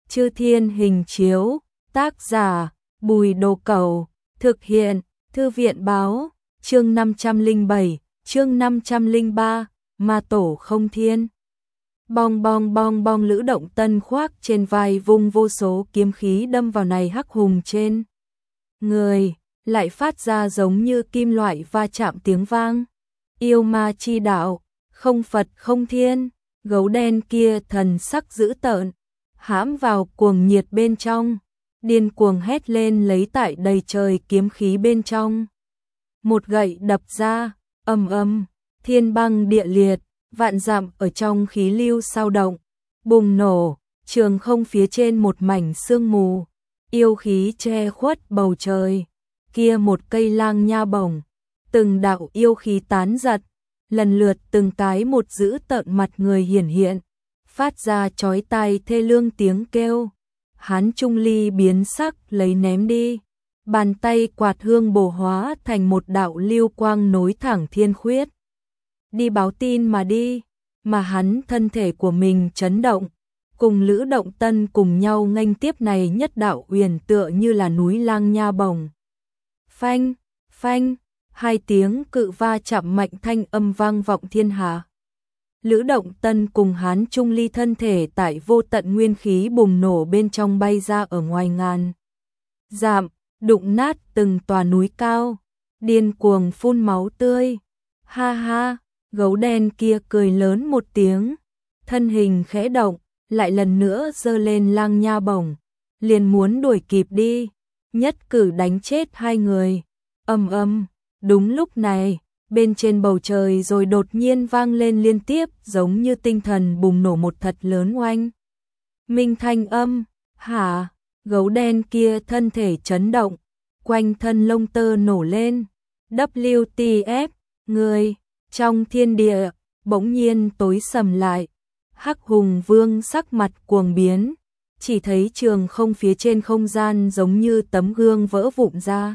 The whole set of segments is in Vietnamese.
Chư Thiên Hình Chiếu, tác giả, Bùi Đồ Cẩu, thực hiện, Thư viện báo, chương 507, chương 503, Ma Tổ Không Thiên. Bong bong bong bong, Lữ Động Tân khoác trên vai vung vô số kiếm khí đâm vào này hắc hùng trên người, lại phát ra giống như kim loại va chạm tiếng vang. Yêu ma chi đạo, không Phật không thiên, gấu đen kia thần sắc dữ tợn, hãm vào cuồng nhiệt bên trong, điên cuồng hét lên lấy tại đầy trời kiếm khí bên trong. Một gậy đập ra, ầm ầm, thiên băng địa liệt, vạn dặm ở trong khí lưu sao động, bùng nổ, trường không phía trên một mảnh sương mù, yêu khí che khuất bầu trời. Kia một cây lang nha bổng, từng đạo yêu khí tán giật, lần lượt từng cái một dữ tợn mặt người hiển hiện, phát ra chói tai thê lương tiếng kêu. Hán Trung Ly biến sắc lấy ném đi, bàn tay quạt hương bổ hóa thành một đạo lưu quang nối thẳng thiên khuyết. Đi báo tin mà đi, mà hắn thân thể của mình chấn động, cùng Lữ Động Tân cùng nhau nghênh tiếp này nhất đạo uyển tựa như là núi lang nha bổng. Phanh, phanh, hai tiếng cự va chạm mạnh thanh âm vang vọng thiên hạ. Lữ Động Tân cùng Hán Trung Ly thân thể tại vô tận nguyên khí bùng nổ bên trong bay ra ở ngoài ngàn dặm, đụng nát từng tòa núi cao, điên cuồng phun máu tươi. Ha ha, gấu đen kia cười lớn một tiếng, thân hình khẽ động, lại lần nữa giơ lên lang nha bổng, liền muốn đuổi kịp đi, nhất cử đánh chết hai người. Ầm ầm, đúng lúc này, bên trên bầu trời rồi đột nhiên vang lên liên tiếp giống như tinh thần bùng nổ một thật lớn oanh minh thanh âm. Hả? Gấu đen kia thân thể chấn động, quanh thân lông tơ nổ lên. WTF, người, trong thiên địa, bỗng nhiên tối sầm lại. Hắc Hùng Vương sắc mặt cuồng biến, chỉ thấy trường không phía trên không gian giống như tấm gương vỡ vụn ra.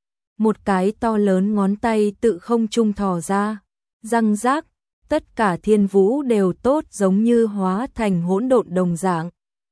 Một cái to lớn ngón tay tự không trung thò ra, răng rác, tất cả thiên vũ đều tốt giống như hóa thành hỗn độn đồng dạng.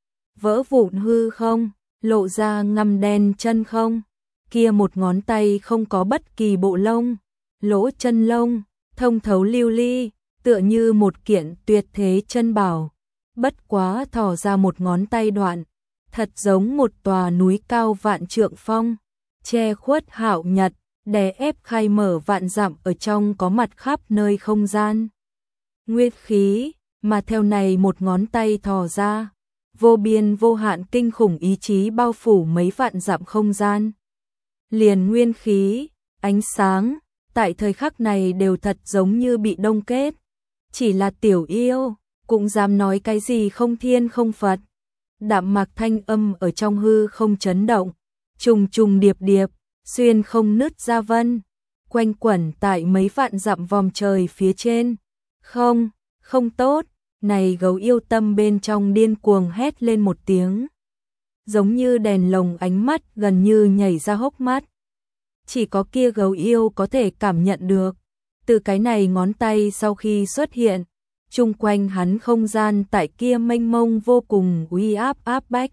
Vỡ vụn hư không, lộ ra ngăm đen chân không, kia một ngón tay không có bất kỳ bộ lông, lỗ chân lông, thông thấu lưu ly, tựa như một kiện tuyệt thế chân bảo. Bất quá thò ra một ngón tay đoạn, thật giống một tòa núi cao vạn trượng phong, che khuất hạo nhật, đè ép khai mở vạn dặm ở trong có mặt khắp nơi không gian. Nguyên khí, mà theo này một ngón tay thò ra, vô biên vô hạn kinh khủng ý chí bao phủ mấy vạn dặm không gian. Liền nguyên khí, ánh sáng, tại thời khắc này đều thật giống như bị đông kết. Chỉ là tiểu yêu, cũng dám nói cái gì không thiên không Phật. Đạm mạc thanh âm ở trong hư không chấn động, trùng trùng điệp điệp, xuyên không nứt ra vân, quanh quẩn tại mấy vạn dặm vòm trời phía trên. Không, không tốt, này gấu yêu tâm bên trong điên cuồng hét lên một tiếng. Giống như đèn lồng ánh mắt gần như nhảy ra hốc mắt. Chỉ có kia gấu yêu có thể cảm nhận được. Từ cái này ngón tay sau khi xuất hiện, chung quanh hắn không gian tại kia mênh mông vô cùng uy áp áp bách,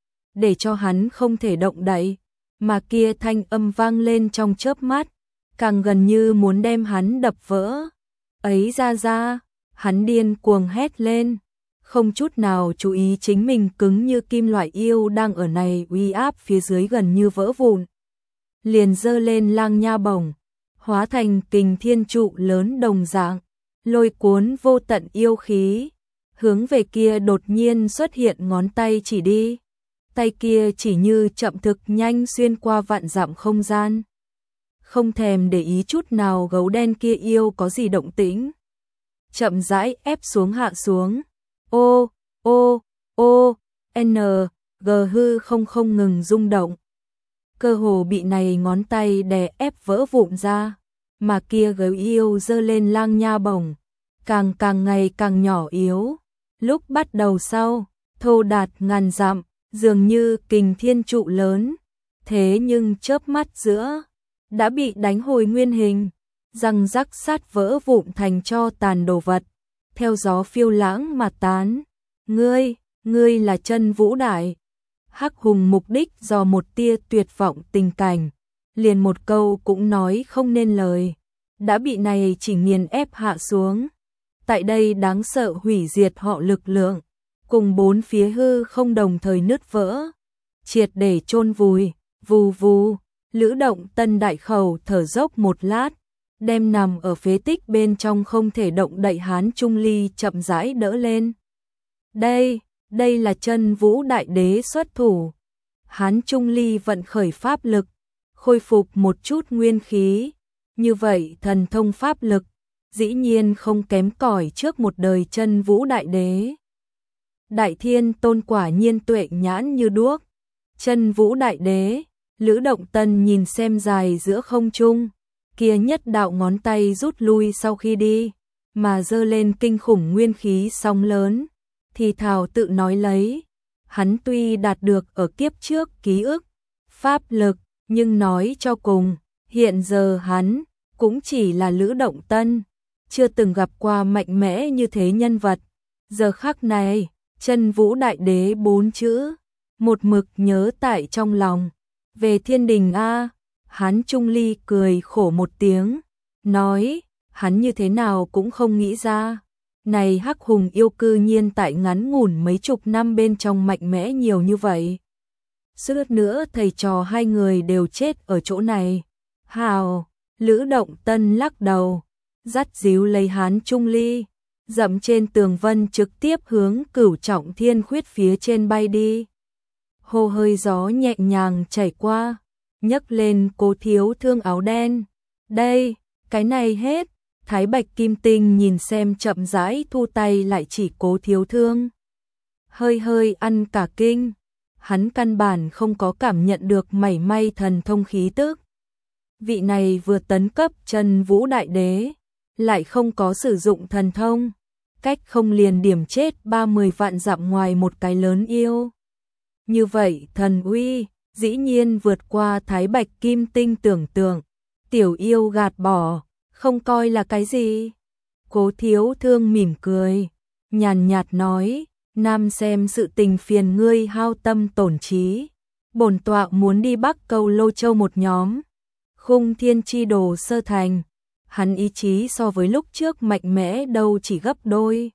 để cho hắn không thể động đậy, mà kia thanh âm vang lên trong chớp mắt, càng gần như muốn đem hắn đập vỡ. Ấy ra, hắn điên cuồng hét lên, không chút nào chú ý chính mình cứng như kim loại yêu đang ở này uy áp phía dưới gần như vỡ vụn. Liền giơ lên lang nha bổng, hóa thành kình thiên trụ lớn đồng dạng, lôi cuốn vô tận yêu khí, hướng về kia đột nhiên xuất hiện ngón tay chỉ đi. Tay kia chỉ như chậm thực nhanh xuyên qua vạn dặm không gian. Không thèm để ý chút nào gấu đen kia yêu có gì động tĩnh. Chậm rãi ép xuống hạ xuống. G hư không ngừng rung động. Cơ hồ bị này ngón tay đè ép vỡ vụn ra. Mà kia gấu yêu giơ lên lang nha bổng, càng ngày càng nhỏ yếu. Lúc bắt đầu sau, thô đạt ngàn dặm, dường như kình thiên trụ lớn, thế nhưng chớp mắt giữa, đã bị đánh hồi nguyên hình, răng rắc sát vỡ vụn thành cho tàn đồ vật, theo gió phiêu lãng mà tán. Ngươi, ngươi là Chân Vũ Đại. Hắc Hùng mục đích do một tia tuyệt vọng tình cảnh, liền một câu cũng nói không nên lời, đã bị này chỉ nghiền ép hạ xuống. Tại đây đáng sợ hủy diệt họ lực lượng, cùng bốn phía hư không đồng thời nứt vỡ, triệt để chôn vùi, vù vù. Lữ Động Tân đại khẩu thở dốc một lát, đem nằm ở phế tích bên trong không thể động đậy Hán Trung Ly chậm rãi đỡ lên. Đây là Chân Vũ Đại Đế xuất thủ. Hán Trung Ly vận khởi pháp lực, khôi phục một chút nguyên khí, như vậy thần thông pháp lực, dĩ nhiên không kém cỏi trước một đời Chân Vũ Đại Đế. Đại Thiên Tôn quả nhiên tuệ nhãn như đuốc. Chân Vũ Đại Đế, Lữ Động Tân nhìn xem dài giữa không trung, kia nhất đạo ngón tay rút lui sau khi đi, mà giơ lên kinh khủng nguyên khí sóng lớn, thì thào tự nói lấy, hắn tuy đạt được ở kiếp trước ký ức, pháp lực, nhưng nói cho cùng, hiện giờ hắn cũng chỉ là Lữ Động Tân, chưa từng gặp qua mạnh mẽ như thế nhân vật. Giờ khắc này, Chân Vũ Đại Đế 4 chữ, một mực nhớ tại trong lòng. Về thiên đình a, Hán Trung Ly cười khổ một tiếng, nói, hắn như thế nào cũng không nghĩ ra. Này Hắc Hùng yêu cư nhiên tại ngắn ngủn mấy chục năm bên trong mạnh mẽ nhiều như vậy. Suýt nữa thầy trò hai người đều chết ở chỗ này. Hào, Lữ Động Tân lắc đầu, dắt díu lấy Hán Trung Ly, dậm trên tường vân trực tiếp hướng Cửu Trọng Thiên Khuyết phía trên bay đi. Hồ hơi gió nhẹ nhàng chảy qua, nhấc lên Cố Thiếu Thương áo đen. Đây, cái này hết. Thái Bạch Kim Tinh nhìn xem chậm rãi thu tay lại chỉ Cố Thiếu Thương. Hơi ăn cả kinh, hắn căn bản không có cảm nhận được mảy may thần thông khí tức. Vị này vừa tấn cấp Chân Vũ Đại Đế, lại không có sử dụng thần thông, cách không liền điểm chết 30 vạn dặm ngoài một cái lớn yêu. Như vậy thần uy, dĩ nhiên vượt qua Thái Bạch Kim Tinh tưởng tượng, tiểu yêu gạt bỏ, không coi là cái gì. Cố Thiếu Thương mỉm cười, nhàn nhạt nói, nam xem sự tình phiền ngươi hao tâm tổn trí. Bổn tọa muốn đi Bắc Câu Lô Châu một nhóm, Khung Thiên Chi Đồ sơ thành, hắn ý chí so với lúc trước mạnh mẽ đâu chỉ gấp đôi.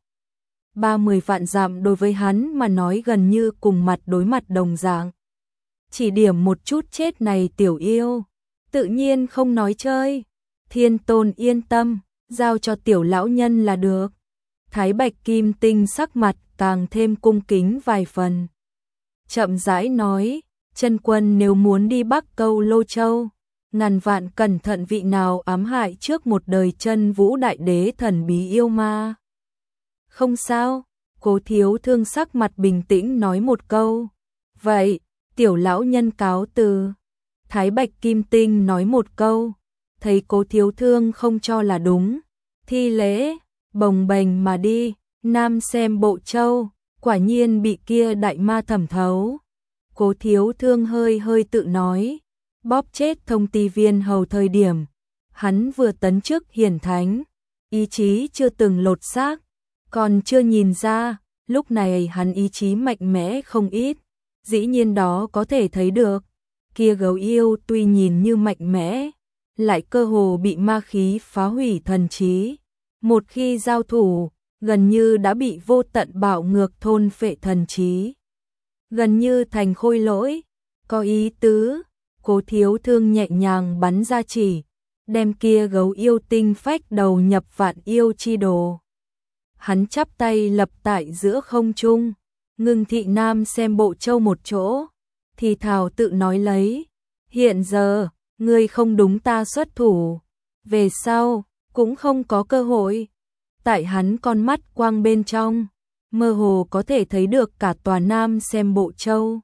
30 vạn dặm đối với hắn mà nói gần như cùng mặt đối mặt đồng dạng. Chỉ điểm một chút chết này tiểu yêu, tự nhiên không nói chơi. Thiên Tôn yên tâm, giao cho tiểu lão nhân là được. Thái Bạch Kim Tinh sắc mặt càng thêm cung kính vài phần. Chậm rãi nói, Chân Quân nếu muốn đi Bắc Câu Lô Châu, ngàn vạn cẩn thận vị nào ám hại trước một đời Chân Vũ Đại Đế thần bí yêu ma. Không sao, Cố Thiếu Thương sắc mặt bình tĩnh nói một câu. Vậy, tiểu lão nhân cáo từ. Thái Bạch Kim Tinh nói một câu, thấy Cố Thiếu Thương không cho là đúng, thi lễ, bồng bềnh mà đi. Nam xem Bộ Châu, quả nhiên bị kia đại ma thẩm thấu. Cố Thiếu Thương hơi tự nói, bóp chết Thông Ti Viên hầu thời điểm, hắn vừa tấn chức hiển thánh, ý chí chưa từng lột xác, còn chưa nhìn ra, lúc này hắn ý chí mạnh mẽ không ít, dĩ nhiên đó có thể thấy được. Kia gấu yêu tuy nhìn như mạnh mẽ, lại cơ hồ bị ma khí phá hủy thần trí. Một khi giao thủ, gần như đã bị vô tận bạo ngược thôn phệ thần trí. Gần như thành khôi lỗi, có ý tứ. Cố Thiếu Thương nhẹ nhàng bắn ra chỉ, đem kia gấu yêu tinh phách đầu nhập Vạn Yêu Chi Đồ. Hắn chắp tay lập tại giữa không trung, ngưng thị Nam xem Bộ Châu một chỗ, thì thào tự nói lấy, hiện giờ, ngươi không đúng ta xuất thủ, về sau, cũng không có cơ hội. Tại hắn con mắt quang bên trong, mơ hồ có thể thấy được cả tòa Nam xem Bộ Châu.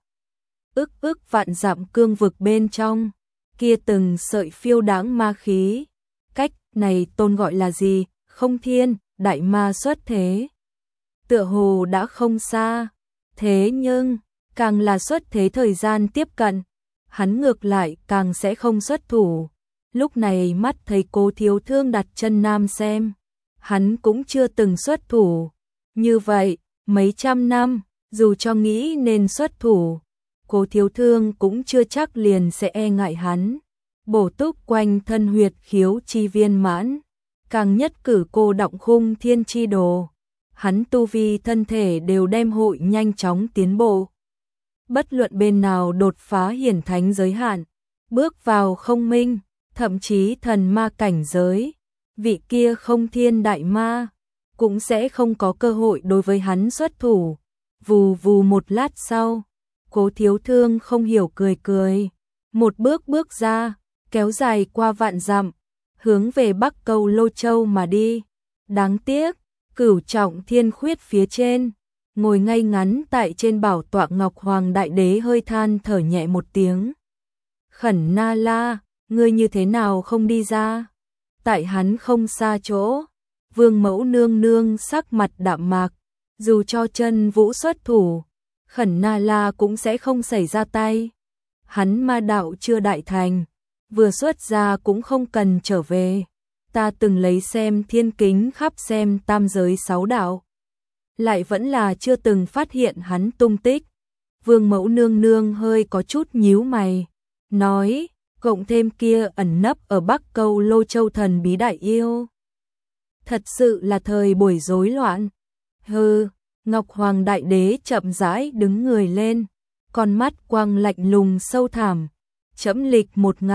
Ức vạn dặm cương vực bên trong, kia từng sợi phiêu đáng ma khí. Cách này tôn gọi là gì? Không Thiên, đại ma xuất thế. Tựa hồ đã không xa, thế nhưng, càng là xuất thế thời gian tiếp cận, hắn ngược lại càng sẽ không xuất thủ. Lúc này mắt thấy Cố Thiếu Thương đặt chân Nam xem, hắn cũng chưa từng xuất thủ. Như vậy, mấy trăm năm, dù cho nghĩ nên xuất thủ, Cố Thiếu Thương cũng chưa chắc liền sẽ e ngại hắn. Bổ túc quanh thân huyệt khiếu chi viên mãn, càng nhất cử cô động khung thiên chi đồ, hắn tu vi thân thể đều đem hội nhanh chóng tiến bộ. Bất luận bên nào đột phá hiển thánh giới hạn, bước vào không minh, thậm chí thần ma cảnh giới, vị kia không thiên đại ma cũng sẽ không có cơ hội đối với hắn xuất thủ. Vù vù một lát sau, Cố Thiếu Thương không hiểu cười cười, một bước bước ra, kéo dài qua vạn dặm, hướng về Bắc Câu Lô Châu mà đi. Đáng tiếc, Cửu Trọng Thiên Khuyết phía trên, ngồi ngay ngắn tại trên bảo tọa Ngọc Hoàng Đại Đế hơi than thở nhẹ một tiếng. Khẩn Na La, ngươi như thế nào không đi ra? Tại hắn không xa chỗ, Vương Mẫu nương nương sắc mặt đạm mạc, dù cho Chân Vũ xuất thủ, Khẩn Na La cũng sẽ không xảy ra tay. Hắn ma đạo chưa đại thành, vừa xuất ra cũng không cần trở về. Ta từng lấy xem thiên kính khắp xem tam giới 6 đạo, lại vẫn là chưa từng phát hiện hắn tung tích. Vương Mẫu nương nương hơi có chút nhíu mày, nói, cộng thêm kia ẩn nấp ở Bắc Câu Lô Châu thần bí đại yêu. Thật sự là thời buổi rối loạn. Hừ, Ngọc Hoàng Đại Đế chậm rãi đứng người lên, con mắt quang lạnh lùng sâu thẳm. Chẫm lịch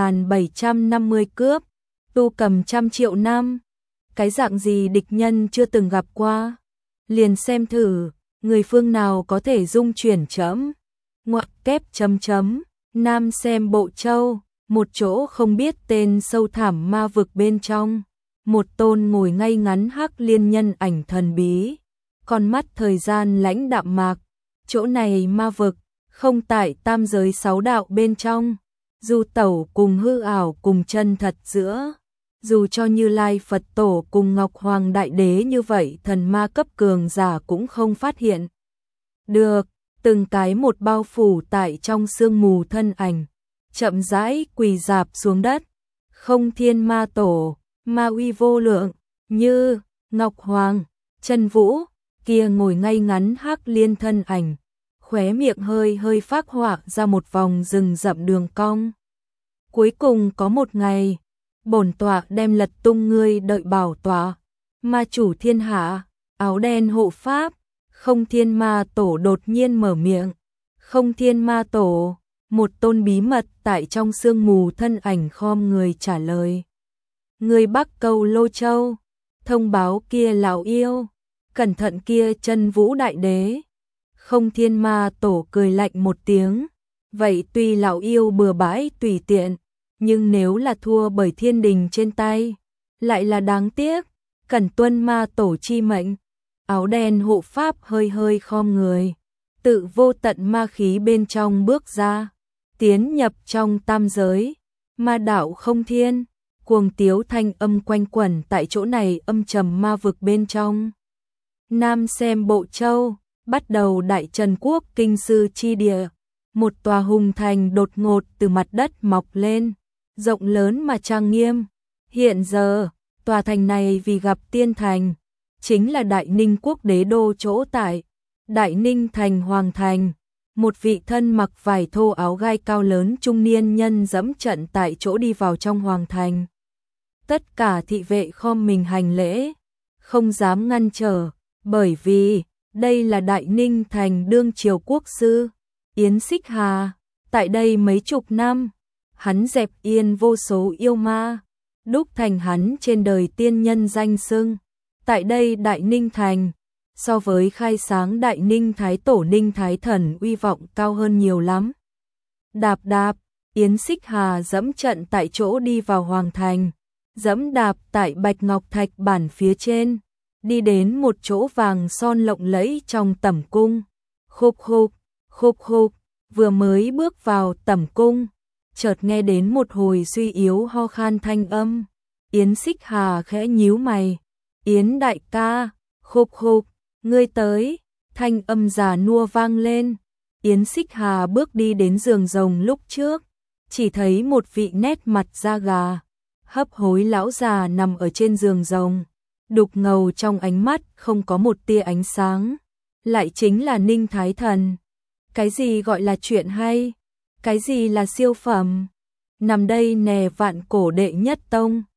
1750 cướp, tu cầm 100 triệu năm. Cái dạng gì địch nhân chưa từng gặp qua? Liền xem thử, người phương nào có thể dung chuyển chẫm. Ngoặc kép chấm chấm, Nam xem Bộ Châu, một chỗ không biết tên sâu thẳm ma vực bên trong. Một tôn ngồi ngay ngắn hắc liên nhân ảnh thần bí, con mắt thời gian lãnh đạm mạc. Chỗ này ma vực, không tại tam giới 6 đạo bên trong. Du tẩu cùng hư ảo cùng chân thật giữa, dù cho Như Lai Phật Tổ cùng Ngọc Hoàng Đại Đế như vậy thần ma cấp cường giả cũng không phát hiện được. Từng cái một bao phủ tại trong sương mù thân ảnh, chậm rãi quỳ rạp xuống đất. Không thiên ma tổ, ma uy vô lượng, Như, Ngọc Hoàng, Chân Vũ, kia ngồi ngay ngắn hắc liên thân ảnh, khóe miệng hơi hơi phác họa ra một vòng rừng rậm đường cong. Cuối cùng có một ngày, bổn tọa đem lật tung ngươi đợi bảo tọa, ma chủ thiên hạ, áo đen hộ pháp. Không thiên ma tổ đột nhiên mở miệng. Không thiên ma tổ, một tôn bí mật tại trong sương mù thân ảnh khom người trả lời. Người Bắc Câu Lô Châu, thông báo kia lão yêu, cẩn thận kia Chân Vũ Đại Đế. Không thiên ma tổ cười lạnh một tiếng, vậy tuy lão yêu bừa bãi tùy tiện, nhưng nếu là thua bởi thiên đình trên tay, lại là đáng tiếc, cần tuân ma tổ chi mệnh. Áo đen hộ pháp hơi hơi khom người, tự vô tận ma khí bên trong bước ra, tiến nhập trong tam giới. Ma đạo không thiên, cuồng tiếu thanh âm quanh quẩn tại chỗ này âm trầm ma vực bên trong. Nam xem Bộ Châu, bắt đầu Đại Trần Quốc kinh sư chi địa, một tòa hùng thành đột ngột từ mặt đất mọc lên, rộng lớn mà trang nghiêm. Hiện giờ, tòa thành này vì gặp tiên thành, chính là Đại Ninh Quốc đế đô chỗ tại. Đại Ninh thành hoàng thành, một vị thân mặc vải thô áo gai cao lớn trung niên nhân dẫm trận tại chỗ đi vào trong hoàng thành. Tất cả thị vệ khom mình hành lễ, không dám ngăn trở, bởi vì đây là Đại Ninh thành đương triều quốc sư Yến Xích Hà. Tại đây mấy chục năm, hắn dẹp yên vô số yêu ma, đúc thành hắn trên đời tiên nhân danh xưng. Tại đây Đại Ninh thành, so với khai sáng Đại Ninh Thái Tổ Ninh Thái Thần uy vọng cao hơn nhiều lắm. Đạp đạp, Yến Xích Hà dẫm trận tại chỗ đi vào hoàng thành, dẫm đạp tại bạch ngọc thạch bản phía trên, đi đến một chỗ vàng son lộng lẫy trong tẩm cung. Khục khục, khục khục, vừa mới bước vào tẩm cung, chợt nghe đến một hồi suy yếu ho khan thanh âm. Yến Xích Hà khẽ nhíu mày. Yến đại ca, khục khục, ngươi tới, thanh âm già nua vang lên. Yến Xích Hà bước đi đến giường rồng lúc trước, chỉ thấy một vị nét mặt da gà, hấp hối lão già nằm ở trên giường rồng, đục ngầu trong ánh mắt không có một tia ánh sáng. lại chính là Ninh Thái Thần. Cái gì gọi là chuyện hay? Cái gì là siêu phẩm? Nằm đây nè vạn cổ đệ nhất tông.